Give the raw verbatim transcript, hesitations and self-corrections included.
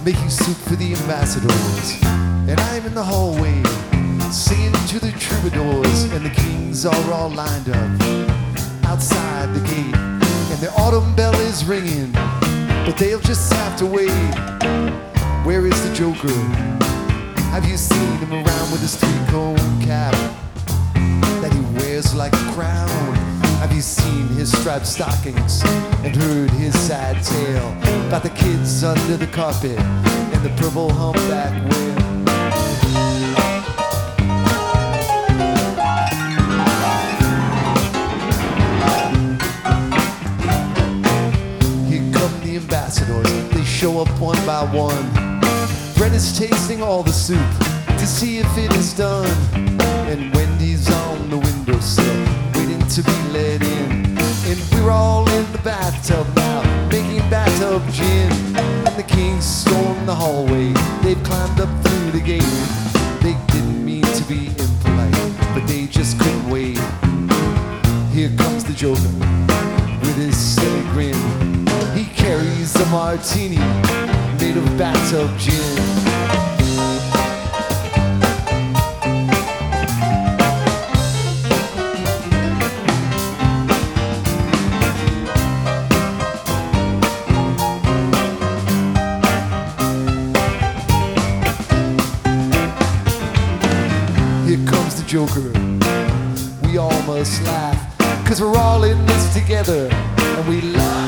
making soup for the ambassadors. And I'm in the hallway, singing to the troubadours, and the kings are all lined up outside the gate. And the autumn bell is ringing, but they'll just have to wait. Where is the Joker? Have you seen him around with his three-cone cap that he wears like a crown? Have you seen his striped stockings and heard his sad tale about the kids under the carpet and the purple humpback whale? Here come the ambassadors, they show up one by one. Brett is tasting all the soup to see if it is done, and Wendy's on the windowsill waiting to be let in. And we're all in the bathtub now, making bathtub gin. And the kings storm the hallway, they've climbed up through the gate. They didn't mean to be impolite, but they just couldn't wait. Here comes the Joker with his silly grin. He carries a martini made of bathtub gin. Here comes the Joker. We all must laugh, 'cause we're all in this together, and we laugh.